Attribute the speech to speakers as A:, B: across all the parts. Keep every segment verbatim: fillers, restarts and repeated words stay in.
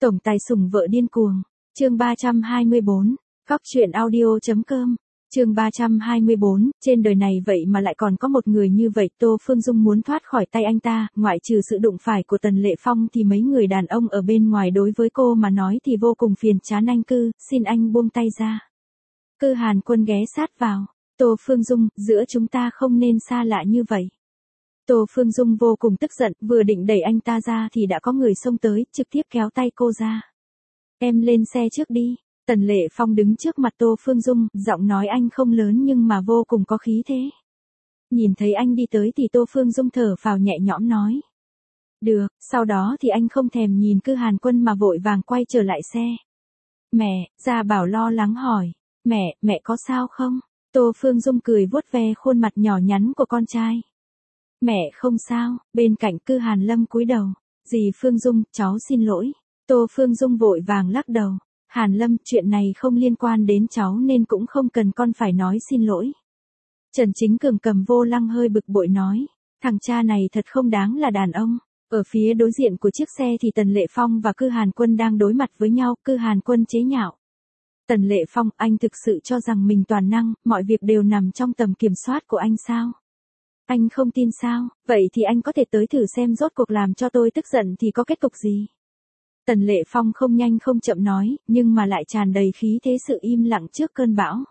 A: Tổng tài sủng vợ điên cuồng. Chương ba trăm hai mươi bốn. Cóc truyện audio chấm com. Chương ba trăm hai mươi bốn, trên đời này vậy mà lại còn có một người như vậy. Tô Phương Dung muốn thoát khỏi tay anh ta, ngoại trừ sự đụng phải của Tần Lệ Phong thì mấy người đàn ông ở bên ngoài đối với cô mà nói thì vô cùng phiền chán. Anh Cư, xin anh buông tay ra. Cư Hàn Quân ghé sát vào. Tô Phương Dung, giữa chúng ta không nên xa lạ như vậy. Tô Phương Dung vô cùng tức giận, vừa định đẩy anh ta ra thì đã có người xông tới, trực tiếp kéo tay cô ra. Em lên xe trước đi. Tần Lệ Phong đứng trước mặt Tô Phương Dung, giọng nói anh không lớn nhưng mà vô cùng có khí thế. Nhìn thấy anh đi tới thì Tô Phương Dung thở phào nhẹ nhõm nói. Được, sau đó thì anh không thèm nhìn Cư Hàn Quân mà vội vàng quay trở lại xe. Mẹ, Gia Bảo lo lắng hỏi. Mẹ, mẹ có sao không? Tô Phương Dung cười vuốt ve khuôn mặt nhỏ nhắn của con trai. Mẹ không sao, bên cạnh Cư Hàn Lâm cúi đầu. Dì Phương Dung, cháu xin lỗi. Tô Phương Dung vội vàng lắc đầu. Hàn Lâm, chuyện này không liên quan đến cháu nên cũng không cần con phải nói xin lỗi. Trần Chính Cường cầm vô lăng hơi bực bội nói. Thằng cha này thật không đáng là đàn ông. Ở phía đối diện của chiếc xe thì Tần Lệ Phong và Cư Hàn Quân đang đối mặt với nhau. Cư Hàn Quân chế nhạo. Tần Lệ Phong, anh thực sự cho rằng mình toàn năng, mọi việc đều nằm trong tầm kiểm soát của anh sao? Anh không tin sao? Vậy thì anh có thể tới thử xem rốt cuộc làm cho tôi tức giận thì có kết cục gì? Tần Lệ Phong không nhanh không chậm nói, nhưng mà lại tràn đầy khí thế sự im lặng trước cơn bão.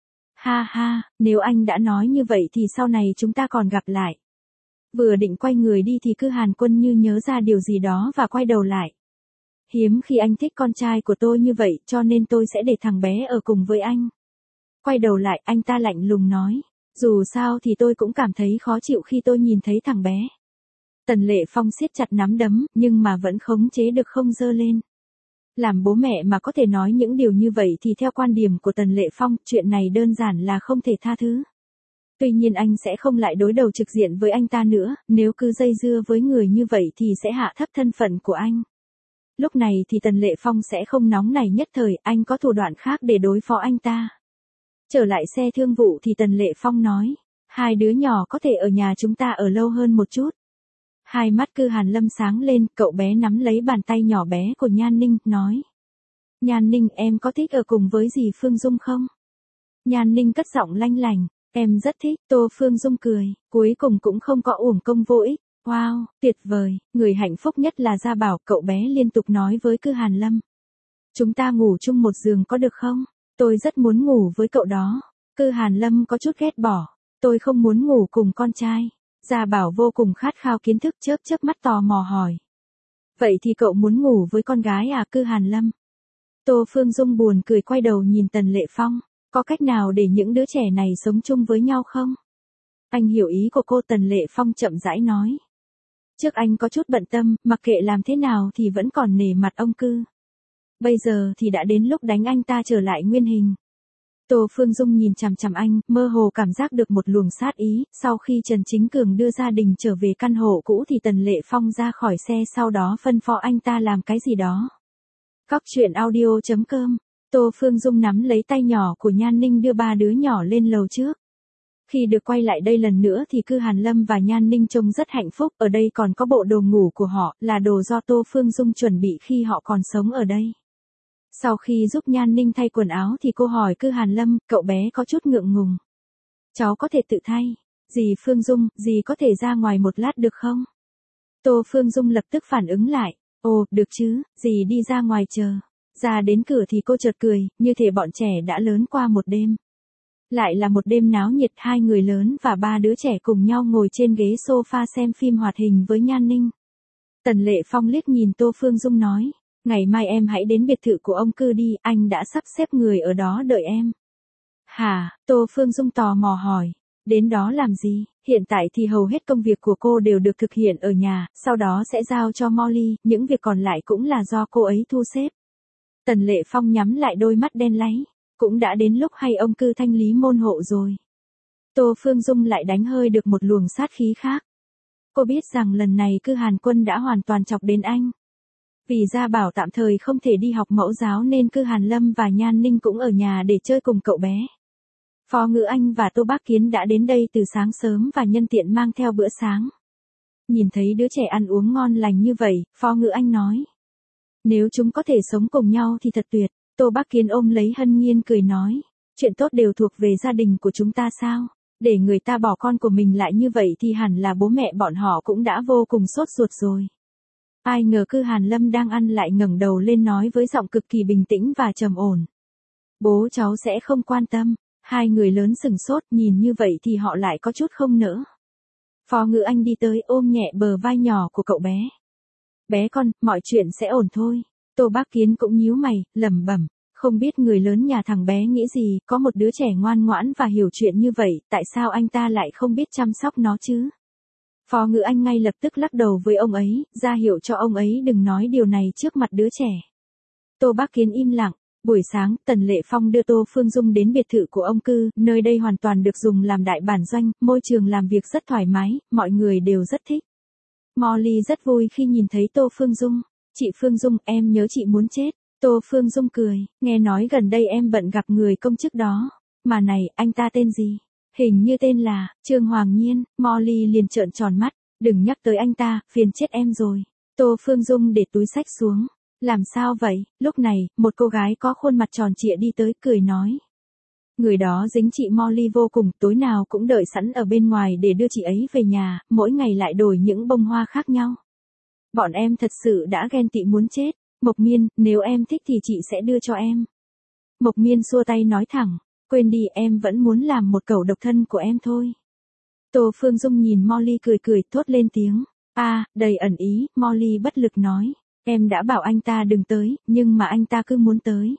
A: Ha ha, nếu anh đã nói như vậy thì sau này chúng ta còn gặp lại. Vừa định quay người đi thì Cư Hàn Quân như nhớ ra điều gì đó và quay đầu lại. Hiếm khi anh thích con trai của tôi như vậy cho nên tôi sẽ để thằng bé ở cùng với anh. Quay đầu lại anh ta lạnh lùng nói. Dù sao thì tôi cũng cảm thấy khó chịu khi tôi nhìn thấy thằng bé. Tần Lệ Phong siết chặt nắm đấm, nhưng mà vẫn khống chế được không giơ lên. Làm bố mẹ mà có thể nói những điều như vậy thì theo quan điểm của Tần Lệ Phong, chuyện này đơn giản là không thể tha thứ. Tuy nhiên anh sẽ không lại đối đầu trực diện với anh ta nữa, nếu cứ dây dưa với người như vậy thì sẽ hạ thấp thân phận của anh. Lúc này thì Tần Lệ Phong sẽ không nóng này nhất thời, anh có thủ đoạn khác để đối phó anh ta. Trở lại xe thương vụ thì Tần Lệ Phong nói. Hai đứa nhỏ có thể ở nhà chúng ta ở lâu hơn một chút. Hai mắt Cư Hàn Lâm sáng lên, cậu bé nắm lấy bàn tay nhỏ bé của Nhan Ninh, nói. Nhan Ninh, em có thích ở cùng với dì Phương Dung không? Nhan Ninh cất giọng lanh lành. Em rất thích. Tô Phương Dung cười, cuối cùng cũng không có uổng công vô ích. Wow, tuyệt vời, người hạnh phúc nhất là Gia Bảo, cậu bé liên tục nói với Cư Hàn Lâm. Chúng ta ngủ chung một giường có được không? Tôi rất muốn ngủ với cậu đó. Cư Hàn Lâm có chút ghét bỏ. Tôi không muốn ngủ cùng con trai. Gia Bảo vô cùng khát khao kiến thức, chớp chớp mắt tò mò hỏi. Vậy thì cậu muốn ngủ với con gái à? Cư Hàn Lâm. Tô Phương Dung buồn cười quay đầu nhìn Tần Lệ Phong. Có cách nào để những đứa trẻ này sống chung với nhau không? Anh hiểu ý của cô. Tần Lệ Phong chậm rãi nói. Trước anh có chút bận tâm, mặc kệ làm thế nào thì vẫn còn nể mặt ông Cư. Bây giờ thì đã đến lúc đánh anh ta trở lại nguyên hình. Tô Phương Dung nhìn chằm chằm anh, mơ hồ cảm giác được một luồng sát ý. Sau khi Trần Chính Cường đưa gia đình trở về căn hộ cũ thì Tần Lệ Phong ra khỏi xe, sau đó phân phó anh ta làm cái gì đó. Cóc truyện audio chấm com. Tô Phương Dung nắm lấy tay nhỏ của Nhan Ninh đưa ba đứa nhỏ lên lầu trước. Khi được quay lại đây lần nữa thì Cư Hàn Lâm và Nhan Ninh trông rất hạnh phúc. Ở đây còn có bộ đồ ngủ của họ, là đồ do Tô Phương Dung chuẩn bị khi họ còn sống ở đây. Sau khi giúp Nhan Ninh thay quần áo thì cô hỏi Cư Hàn Lâm, cậu bé có chút ngượng ngùng. Cháu có thể tự thay. Dì Phương Dung, dì có thể ra ngoài một lát được không? Tô Phương Dung lập tức phản ứng lại. Ồ, được chứ, dì đi ra ngoài chờ. Ra đến cửa thì cô chợt cười, như thể bọn trẻ đã lớn qua một đêm. Lại là một đêm náo nhiệt, hai người lớn và ba đứa trẻ cùng nhau ngồi trên ghế sofa xem phim hoạt hình với Nhan Ninh. Tần Lệ Phong liếc nhìn Tô Phương Dung nói. Ngày mai em hãy đến biệt thự của ông Cư đi, anh đã sắp xếp người ở đó đợi em. Hả? Tô Phương Dung tò mò hỏi. Đến đó làm gì? Hiện tại thì hầu hết công việc của cô đều được thực hiện ở nhà, sau đó sẽ giao cho Molly, những việc còn lại cũng là do cô ấy thu xếp. Tần Lệ Phong nhắm lại đôi mắt đen láy. Cũng đã đến lúc hay ông Cư thanh lý môn hộ rồi. Tô Phương Dung lại đánh hơi được một luồng sát khí khác. Cô biết rằng lần này Cư Hàn Quân đã hoàn toàn chọc đến anh. Vì Gia Bảo tạm thời không thể đi học mẫu giáo nên Cư Hàn Lâm và Nhan Ninh cũng ở nhà để chơi cùng cậu bé. Phó Ngữ Anh và Tô Bác Kiến đã đến đây từ sáng sớm và nhân tiện mang theo bữa sáng. Nhìn thấy đứa trẻ ăn uống ngon lành như vậy, Phó Ngữ Anh nói. Nếu chúng có thể sống cùng nhau thì thật tuyệt. Tô Bác Kiến ôm lấy Hân Nhiên cười nói. Chuyện tốt đều thuộc về gia đình của chúng ta sao? Để người ta bỏ con của mình lại như vậy thì hẳn là bố mẹ bọn họ cũng đã vô cùng sốt ruột rồi. Ai ngờ Cư Hàn Lâm đang ăn lại ngẩng đầu lên nói với giọng cực kỳ bình tĩnh và trầm ổn. Bố cháu sẽ không quan tâm. Hai người lớn sừng sốt, nhìn như vậy thì họ lại có chút không nỡ. Phó Ngữ Anh đi tới ôm nhẹ bờ vai nhỏ của cậu bé. Bé con, mọi chuyện sẽ ổn thôi. Tô Bác Kiến cũng nhíu mày, lẩm bẩm. Không biết người lớn nhà thằng bé nghĩ gì, có một đứa trẻ ngoan ngoãn và hiểu chuyện như vậy, tại sao anh ta lại không biết chăm sóc nó chứ? Phó Ngữ Anh ngay lập tức lắc đầu với ông ấy, ra hiệu cho ông ấy đừng nói điều này trước mặt đứa trẻ. Tô Bác Kiến im lặng. Buổi sáng, Tần Lệ Phong đưa Tô Phương Dung đến biệt thự của ông Cư, nơi đây hoàn toàn được dùng làm đại bản doanh, môi trường làm việc rất thoải mái, mọi người đều rất thích. Molly rất vui khi nhìn thấy Tô Phương Dung. Chị Phương Dung, em nhớ chị muốn chết. Tô Phương Dung cười, nghe nói gần đây em bận gặp người công chức đó. Mà này, anh ta tên gì? Hình như tên là Trương Hoàng Nhiên. Molly liền trợn tròn mắt, đừng nhắc tới anh ta, phiền chết em rồi. Tô Phương Dung để túi xách xuống. Làm sao vậy? Lúc này, một cô gái có khuôn mặt tròn trịa đi tới cười nói. Người đó dính chị Molly vô cùng, tối nào cũng đợi sẵn ở bên ngoài để đưa chị ấy về nhà, mỗi ngày lại đổi những bông hoa khác nhau. Bọn em thật sự đã ghen tị muốn chết. Mộc Miên, nếu em thích thì chị sẽ đưa cho em. Mộc Miên xua tay nói thẳng, quên đi, em vẫn muốn làm một cẩu độc thân của em thôi. Tô Phương Dung nhìn Molly cười cười thốt lên tiếng. A, à, đầy ẩn ý. Molly bất lực nói. Em đã bảo anh ta đừng tới, nhưng mà anh ta cứ muốn tới.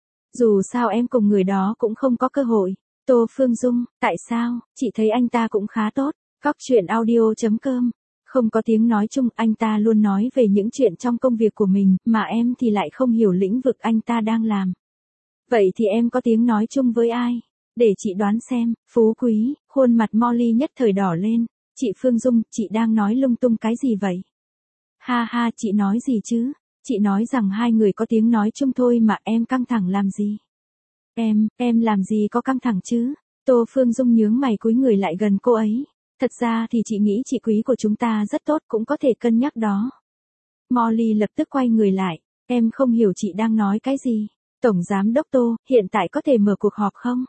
A: Dù sao em cùng người đó cũng không có cơ hội. Tô Phương Dung, tại sao? Chị thấy anh ta cũng khá tốt. Cóc truyện audio chấm com. Không có tiếng nói chung, anh ta luôn nói về những chuyện trong công việc của mình, mà em thì lại không hiểu lĩnh vực anh ta đang làm. Vậy thì em có tiếng nói chung với ai? Để chị đoán xem. Phú Quý. Khuôn mặt Molly nhất thời đỏ lên. Chị Phương Dung, chị đang nói lung tung cái gì vậy? Ha ha, chị nói gì chứ? Chị nói rằng hai người có tiếng nói chung thôi mà em căng thẳng làm gì? Em, em làm gì có căng thẳng chứ? Tô Phương Dung nhướng mày cúi người lại gần cô ấy. Thật ra thì chị nghĩ chị Quý của chúng ta rất tốt, cũng có thể cân nhắc đó. Molly lập tức quay người lại. Em không hiểu chị đang nói cái gì. Tổng Giám Đốc Tô, hiện tại có thể mở cuộc họp không?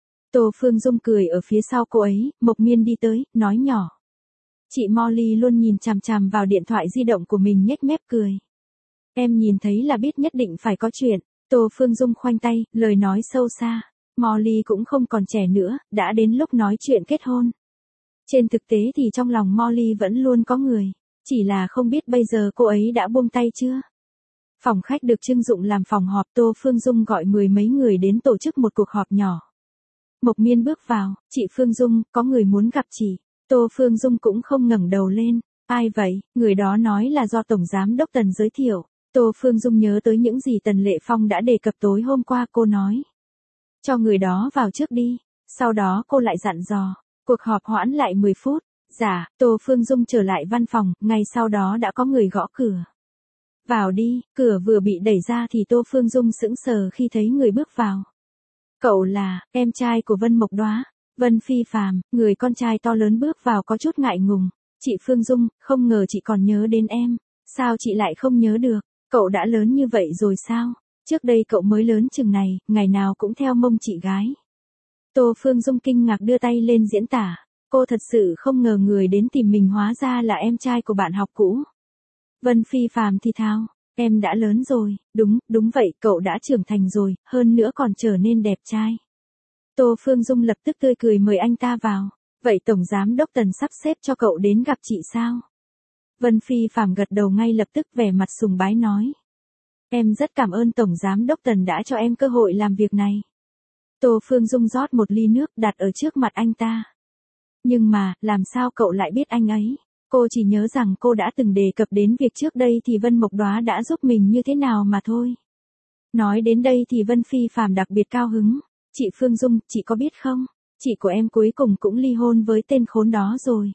A: Tô Phương Dung cười ở phía sau cô ấy, Mộc Miên đi tới, nói nhỏ. Chị Molly luôn nhìn chằm chằm vào điện thoại di động của mình nhếch mép cười. Em nhìn thấy là biết nhất định phải có chuyện. Tô Phương Dung khoanh tay, lời nói sâu xa. Molly cũng không còn trẻ nữa, đã đến lúc nói chuyện kết hôn. Trên thực tế thì trong lòng Molly vẫn luôn có người. Chỉ là không biết bây giờ cô ấy đã buông tay chưa. Phòng khách được trưng dụng làm phòng họp. Tô Phương Dung gọi mười mấy người đến tổ chức một cuộc họp nhỏ. Mộc Miên bước vào. Chị Phương Dung, có người muốn gặp chị. Tô Phương Dung cũng không ngẩng đầu lên. Ai vậy? Người đó nói là do Tổng Giám Đốc Tần giới thiệu. Tô Phương Dung nhớ tới những gì Tần Lệ Phong đã đề cập tối hôm qua, cô nói. Cho người đó vào trước đi. Sau đó cô lại dặn dò. Cuộc họp hoãn lại mười phút. Dạ, Tô Phương Dung trở lại văn phòng, ngay sau đó đã có người gõ cửa. Vào đi. Cửa vừa bị đẩy ra thì Tô Phương Dung sững sờ khi thấy người bước vào. Cậu là em trai của Vân Mộc Đóa. Vân Phi Phàm. Người con trai to lớn bước vào có chút ngại ngùng. Chị Phương Dung, không ngờ chị còn nhớ đến em. Sao chị lại không nhớ được? Cậu đã lớn như vậy rồi sao? Trước đây cậu mới lớn chừng này, ngày nào cũng theo mông chị gái. Tô Phương Dung kinh ngạc đưa tay lên diễn tả. Cô thật sự không ngờ người đến tìm mình hóa ra là em trai của bạn học cũ. Vân Phi Phàm thì thào. Em đã lớn rồi. Đúng, đúng vậy, cậu đã trưởng thành rồi, hơn nữa còn trở nên đẹp trai. Tô Phương Dung lập tức tươi cười mời anh ta vào. Vậy Tổng Giám Đốc Tần sắp xếp cho cậu đến gặp chị sao? Vân Phi Phàm gật đầu ngay lập tức, vẻ mặt sùng bái nói. Em rất cảm ơn Tổng Giám Đốc Tần đã cho em cơ hội làm việc này. Tô Phương Dung rót một ly nước đặt ở trước mặt anh ta. Nhưng mà, làm sao cậu lại biết anh ấy? Cô chỉ nhớ rằng cô đã từng đề cập đến việc trước đây thì Vân Mộc Đóa đã giúp mình như thế nào mà thôi. Nói đến đây thì Vân Phi Phàm đặc biệt cao hứng. Chị Phương Dung, chị có biết không? Chị của em cuối cùng cũng ly hôn với tên khốn đó rồi.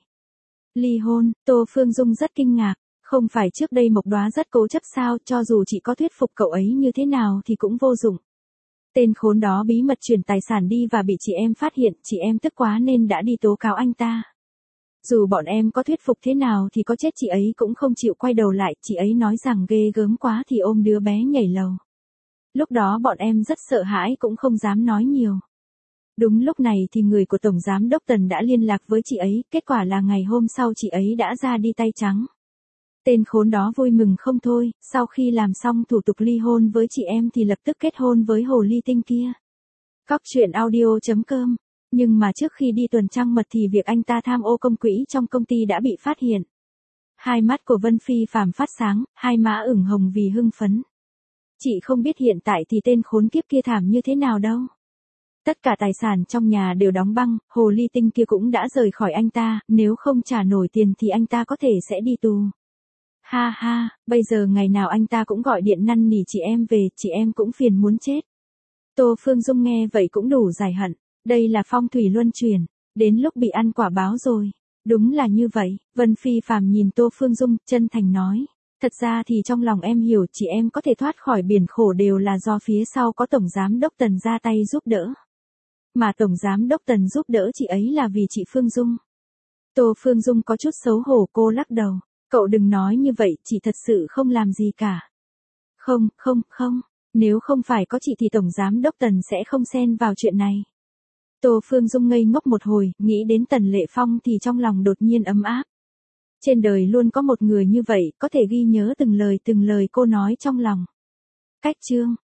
A: Ly hôn? Tô Phương Dung rất kinh ngạc. Không phải trước đây Mộc Đóa rất cố chấp sao, cho dù chị có thuyết phục cậu ấy như thế nào thì cũng vô dụng. Tên khốn đó bí mật chuyển tài sản đi và bị chị em phát hiện, chị em tức quá nên đã đi tố cáo anh ta. Dù bọn em có thuyết phục thế nào thì có chết chị ấy cũng không chịu quay đầu lại, chị ấy nói rằng ghê gớm quá thì ôm đứa bé nhảy lầu. Lúc đó bọn em rất sợ hãi cũng không dám nói nhiều. Đúng lúc này thì người của Tổng Giám Đốc Tần đã liên lạc với chị ấy, kết quả là ngày hôm sau chị ấy đã ra đi tay trắng. Tên khốn đó vui mừng không thôi, sau khi làm xong thủ tục ly hôn với chị em thì lập tức kết hôn với hồ ly tinh kia. Cóc truyện audio chấm com. Nhưng mà trước khi đi tuần trăng mật thì việc anh ta tham ô công quỹ trong công ty đã bị phát hiện. Hai mắt của Vân Phi Phạm phát sáng, hai má ửng hồng vì hưng phấn. Chị không biết hiện tại thì tên khốn kiếp kia thảm như thế nào đâu. Tất cả tài sản trong nhà đều đóng băng, hồ ly tinh kia cũng đã rời khỏi anh ta, nếu không trả nổi tiền thì anh ta có thể sẽ đi tù. Ha ha, bây giờ ngày nào anh ta cũng gọi điện năn nỉ chị em về, chị em cũng phiền muốn chết. Tô Phương Dung nghe vậy cũng đủ giải hận, đây là phong thủy luân chuyển, đến lúc bị ăn quả báo rồi. Đúng là như vậy, Vân Phi Phạm nhìn Tô Phương Dung, chân thành nói. Thật ra thì trong lòng em hiểu chị em có thể thoát khỏi biển khổ đều là do phía sau có Tổng Giám Đốc Tần ra tay giúp đỡ. Mà Tổng Giám Đốc Tần giúp đỡ chị ấy là vì chị Phương Dung. Tô Phương Dung có chút xấu hổ, cô lắc đầu. Cậu đừng nói như vậy, chị thật sự không làm gì cả. Không, không, không, nếu không phải có chị thì Tổng Giám Đốc Tần sẽ không xen vào chuyện này. Tô Phương Dung ngây ngốc một hồi, nghĩ đến Tần Lệ Phong thì trong lòng đột nhiên ấm áp. Trên đời luôn có một người như vậy, có thể ghi nhớ từng lời từng lời cô nói trong lòng. Cách chương